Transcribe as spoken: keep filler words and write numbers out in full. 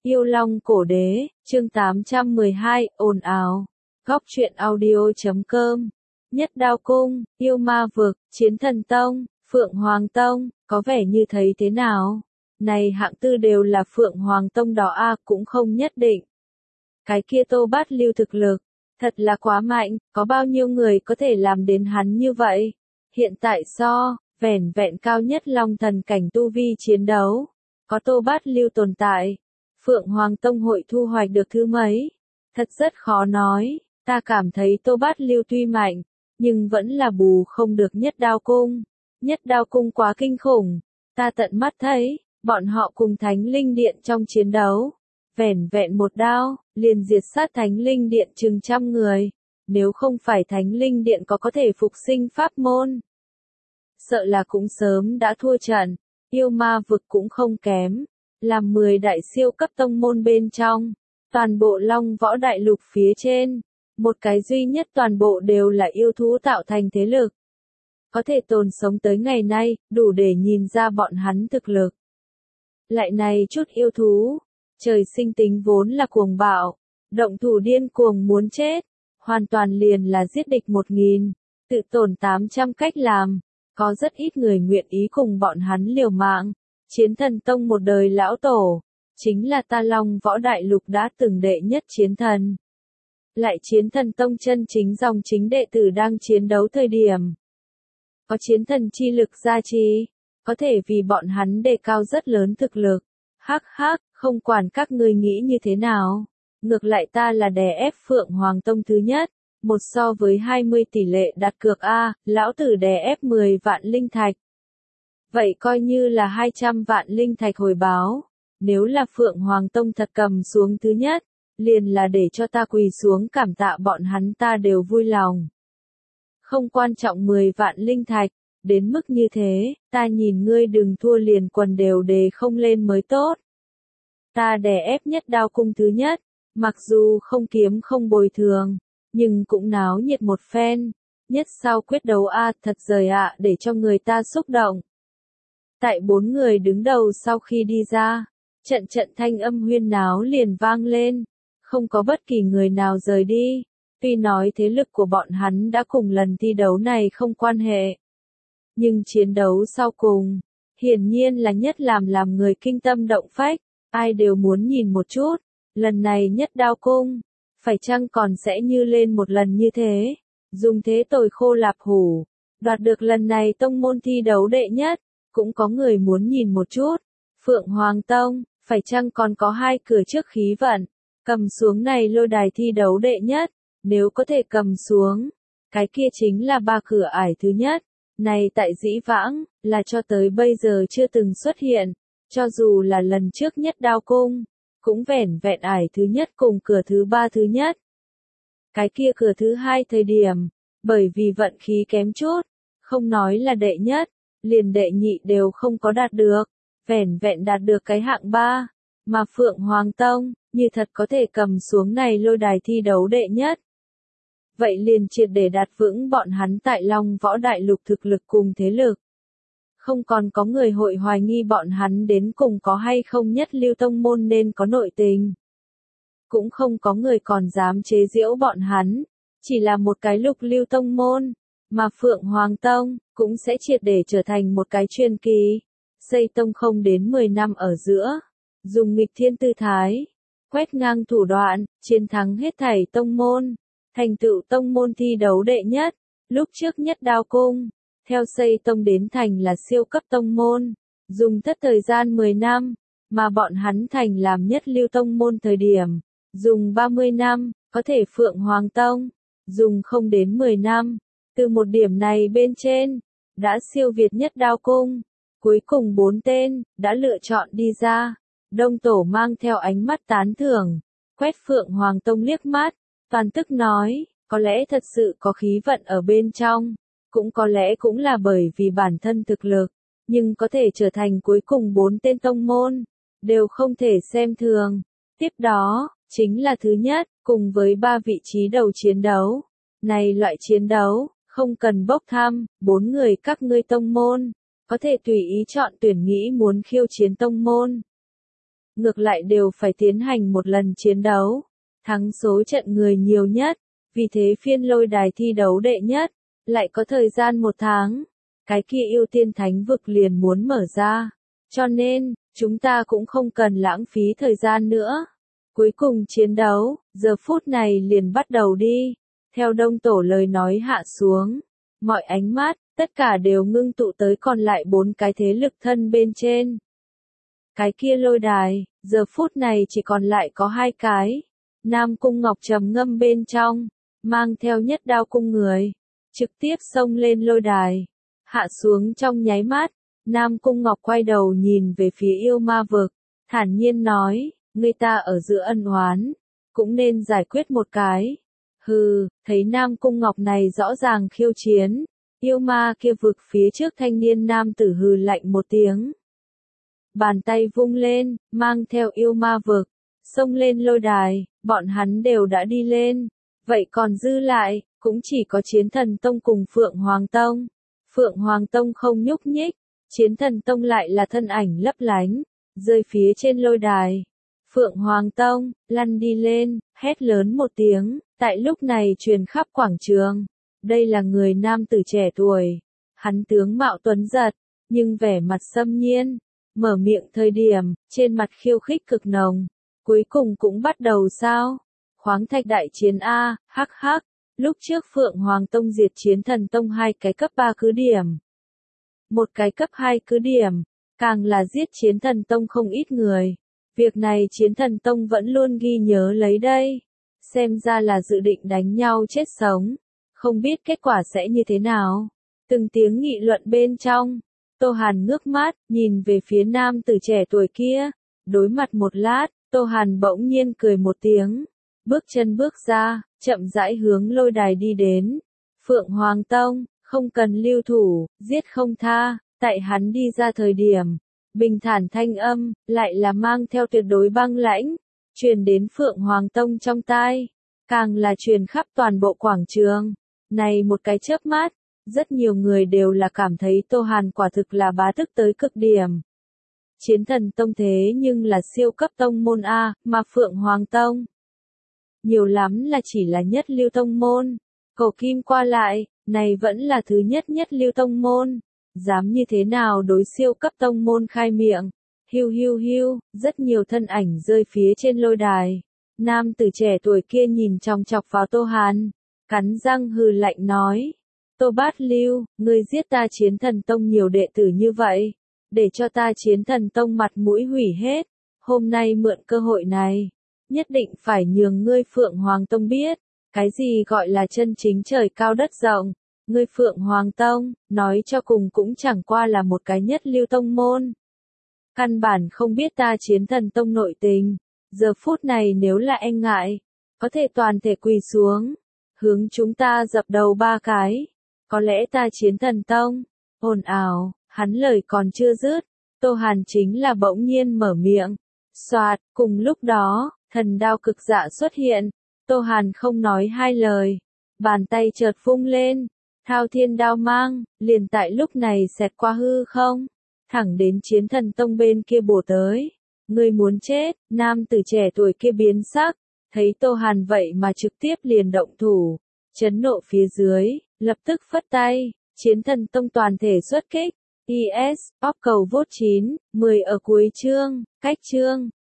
Yêu Long Cổ Đế, chương tám trăm mười hai, ồn ào. Góc truyện audio chấm com. Nhất Đao Cung, Yêu Ma Vực, Chiến Thần Tông, Phượng Hoàng Tông, có vẻ như thấy thế nào? Này hạng tư đều là Phượng Hoàng Tông đó a, cũng không nhất định. Cái kia Tô Bát Lưu thực lực, thật là quá mạnh, có bao nhiêu người có thể làm đến hắn như vậy? Hiện tại so, vẻn vẹn cao nhất Long Thần cảnh tu vi chiến đấu, có Tô Bát Lưu tồn tại. Phượng Hoàng Tông hội thu hoạch được thứ mấy? Thật rất khó nói, ta cảm thấy Tô Bát Lưu tuy mạnh, nhưng vẫn là bù không được Nhất Đao Cung. Nhất Đao Cung quá kinh khủng, ta tận mắt thấy, bọn họ cùng Thánh Linh Điện trong chiến đấu. Vẻn vẹn một đao, liền diệt sát Thánh Linh Điện chừng trăm người. Nếu không phải Thánh Linh Điện có có thể phục sinh pháp môn, sợ là cũng sớm đã thua trận. Yêu Ma Vực cũng không kém, làm mười đại siêu cấp tông môn bên trong, toàn bộ Long Võ Đại Lục phía trên, một cái duy nhất toàn bộ đều là yêu thú tạo thành thế lực. Có thể tồn sống tới ngày nay, đủ để nhìn ra bọn hắn thực lực. Lại này chút yêu thú, trời sinh tính vốn là cuồng bạo, động thủ điên cuồng muốn chết, hoàn toàn liền là giết địch một nghìn, tự tổn tám trăm cách làm, có rất ít người nguyện ý cùng bọn hắn liều mạng. Chiến Thần Tông một đời lão tổ, chính là ta Long Võ Đại Lục đã từng đệ nhất chiến thần. Lại Chiến Thần Tông chân chính dòng chính đệ tử đang chiến đấu thời điểm, có chiến thần chi lực gia trì, có thể vì bọn hắn đề cao rất lớn thực lực. Hắc hắc, không quản các ngươi nghĩ như thế nào, ngược lại ta là đè ép Phượng Hoàng Tông thứ nhất, một so với hai mươi tỷ lệ đặt cược a, lão tử đè ép mười vạn linh thạch. Vậy coi như là hai trăm vạn linh thạch hồi báo, nếu là Phượng Hoàng Tông thật cầm xuống thứ nhất, liền là để cho ta quỳ xuống cảm tạ bọn hắn ta đều vui lòng. Không quan trọng mười vạn linh thạch, đến mức như thế, ta nhìn ngươi đừng thua liền quần đều đề không lên mới tốt. Ta đè ép Nhất Đao Cung thứ nhất, mặc dù không kiếm không bồi thường, nhưng cũng náo nhiệt một phen. Nhất sao quyết đấu a, thật rời ạ, để cho người ta xúc động. Tại bốn người đứng đầu sau khi đi ra, trận trận thanh âm huyên náo liền vang lên, không có bất kỳ người nào rời đi. Tuy nói thế lực của bọn hắn đã cùng lần thi đấu này không quan hệ, nhưng chiến đấu sau cùng, hiển nhiên là nhất làm làm người kinh tâm động phách, ai đều muốn nhìn một chút, lần này Nhất Đao Cung, phải chăng còn sẽ như lên một lần như thế, dùng thế tồi khô lạp hủ, đoạt được lần này tông môn thi đấu đệ nhất, cũng có người muốn nhìn một chút, Phượng Hoàng Tông, phải chăng còn có hai cửa trước khí vận, cầm xuống này lôi đài thi đấu đệ nhất, nếu có thể cầm xuống, cái kia chính là ba cửa ải thứ nhất. Này tại dĩ vãng, là cho tới bây giờ chưa từng xuất hiện, cho dù là lần trước Nhất Đao Cung, cũng vẻn vẹn ải thứ nhất cùng cửa thứ ba thứ nhất. Cái kia cửa thứ hai thời điểm, bởi vì vận khí kém chút, không nói là đệ nhất, liền đệ nhị đều không có đạt được, vẻn vẹn đạt được cái hạng ba, mà Phượng Hoàng Tông, như thật có thể cầm xuống này lôi đài thi đấu đệ nhất. Vậy liền triệt để đạt vững bọn hắn tại Long Võ Đại Lục thực lực cùng thế lực. Không còn có người hội hoài nghi bọn hắn đến cùng có hay không Nhất Lưu Tông môn nên có nội tình. Cũng không có người còn dám chế giễu bọn hắn, chỉ là một cái lục lưu tông môn, mà Phượng Hoàng Tông cũng sẽ triệt để trở thành một cái truyền kỳ. Xây tông không đến mười năm ở giữa, dùng nghịch thiên tư thái, quét ngang thủ đoạn, chiến thắng hết thảy tông môn. Thành tựu tông môn thi đấu đệ nhất, lúc trước Nhất Đao Cung, theo xây tông đến thành là siêu cấp tông môn, dùng thất thời gian mười năm, mà bọn hắn thành làm nhất lưu tông môn thời điểm, dùng ba mươi năm, có thể Phượng Hoàng Tông, dùng không đến mười năm, từ một điểm này bên trên, đã siêu việt Nhất Đao Cung, cuối cùng bốn tên, đã lựa chọn đi ra, Đông Tổ mang theo ánh mắt tán thưởng, quét Phượng Hoàng Tông liếc mắt. Toàn tức nói, có lẽ thật sự có khí vận ở bên trong, cũng có lẽ cũng là bởi vì bản thân thực lực, nhưng có thể trở thành cuối cùng bốn tên tông môn, đều không thể xem thường. Tiếp đó, chính là thứ nhất, cùng với ba vị trí đầu chiến đấu. Này loại chiến đấu, không cần bốc thăm, bốn người các ngươi tông môn, có thể tùy ý chọn tuyển nghĩ muốn khiêu chiến tông môn. ngược lại đều phải tiến hành một lần chiến đấu, thắng số trận người nhiều nhất, vì thế phiên lôi đài thi đấu đệ nhất, lại có thời gian một tháng, cái kia ưu tiên thánh vực liền muốn mở ra, cho nên, chúng ta cũng không cần lãng phí thời gian nữa. Cuối cùng chiến đấu, giờ phút này liền bắt đầu đi, theo đông tổ lời nói hạ xuống, mọi ánh mắt, tất cả đều ngưng tụ tới còn lại bốn cái thế lực thân bên trên. Cái kia lôi đài, giờ phút này chỉ còn lại có hai cái. Nam Cung Ngọc trầm ngâm bên trong, mang theo nhất đao cung người, trực tiếp xông lên lôi đài. Hạ xuống trong nháy mắt, Nam Cung Ngọc quay đầu nhìn về phía yêu ma vực, thản nhiên nói, người ta ở giữa ân oán, cũng nên giải quyết một cái. Hừ, thấy Nam Cung Ngọc này rõ ràng khiêu chiến, yêu ma kia vực phía trước thanh niên nam tử hừ lạnh một tiếng. Bàn tay vung lên, mang theo yêu ma vực, xông lên lôi đài, bọn hắn đều đã đi lên, vậy còn dư lại, cũng chỉ có Chiến Thần Tông cùng Phượng Hoàng Tông. Phượng Hoàng Tông không nhúc nhích, Chiến Thần Tông lại là thân ảnh lấp lánh, rơi phía trên lôi đài. Phượng Hoàng Tông, lăn đi lên, hét lớn một tiếng, tại lúc này truyền khắp quảng trường. Đây là người nam tử trẻ tuổi, hắn tướng mạo tuấn giật, nhưng vẻ mặt xâm nhiên, mở miệng thời điểm, trên mặt khiêu khích cực nồng. Cuối cùng cũng bắt đầu sao? Khoáng thạch đại chiến A, hắc hắc, lúc trước Phượng Hoàng Tông diệt Chiến Thần Tông hai cái cấp ba cứ điểm. Một cái cấp hai cứ điểm, càng là giết Chiến Thần Tông không ít người. Việc này Chiến Thần Tông vẫn luôn ghi nhớ lấy đây. Xem ra là dự định đánh nhau chết sống. Không biết kết quả sẽ như thế nào. Từng tiếng nghị luận bên trong. Tô Hàn ngước mắt, nhìn về phía nam tử trẻ tuổi kia. Đối mặt một lát, Tô Hàn bỗng nhiên cười một tiếng. Bước chân bước ra, chậm rãi hướng lôi đài đi đến. Phượng Hoàng Tông, không cần lưu thủ, giết không tha. Tại hắn đi ra thời điểm, bình thản thanh âm, lại là mang theo tuyệt đối băng lãnh, truyền đến Phượng Hoàng Tông trong tai, càng là truyền khắp toàn bộ quảng trường. Này một cái chớp mắt, rất nhiều người đều là cảm thấy Tô Hàn quả thực là bá tức tới cực điểm. Chiến Thần Tông thế nhưng là siêu cấp tông môn A, mà Phượng Hoàng Tông nhiều lắm là chỉ là nhất lưu tông môn. Cổ kim qua lại, này vẫn là thứ nhất nhất lưu tông môn. Dám như thế nào đối siêu cấp tông môn khai miệng. Hiu hiu hiu, rất nhiều thân ảnh rơi phía trên lôi đài. Nam tử trẻ tuổi kia nhìn chòng chọc vào Tô Hàn, cắn răng hừ lạnh nói. Tô Bát Lưu, ngươi giết ta Chiến Thần Tông nhiều đệ tử như vậy, để cho ta Chiến Thần Tông mặt mũi hủy hết. Hôm nay mượn cơ hội này, nhất định phải nhường ngươi Phượng Hoàng Tông biết, cái gì gọi là chân chính trời cao đất rộng. Ngươi Phượng Hoàng Tông, nói cho cùng cũng chẳng qua là một cái nhất lưu tông môn. Căn bản không biết ta Chiến Thần Tông nội tình. Giờ phút này nếu là e ngại, có thể toàn thể quỳ xuống, hướng chúng ta dập đầu ba cái. Có lẽ ta Chiến Thần Tông, ồn ào, hắn lời còn chưa dứt, Tô Hàn chính là bỗng nhiên mở miệng. Soạt, cùng lúc đó, thần đao cực dạ xuất hiện, Tô Hàn không nói hai lời, bàn tay chợt vung lên, thao thiên đao mang, liền tại lúc này xẹt qua hư không, thẳng đến Chiến Thần Tông bên kia bổ tới. Ngươi muốn chết, nam tử trẻ tuổi kia biến sắc, thấy Tô Hàn vậy mà trực tiếp liền động thủ, chấn nộ phía dưới, lập tức phất tay, Chiến Thần Tông toàn thể xuất kích. i ét, bóc cầu vote chín, mười ở cuối chương, cách chương.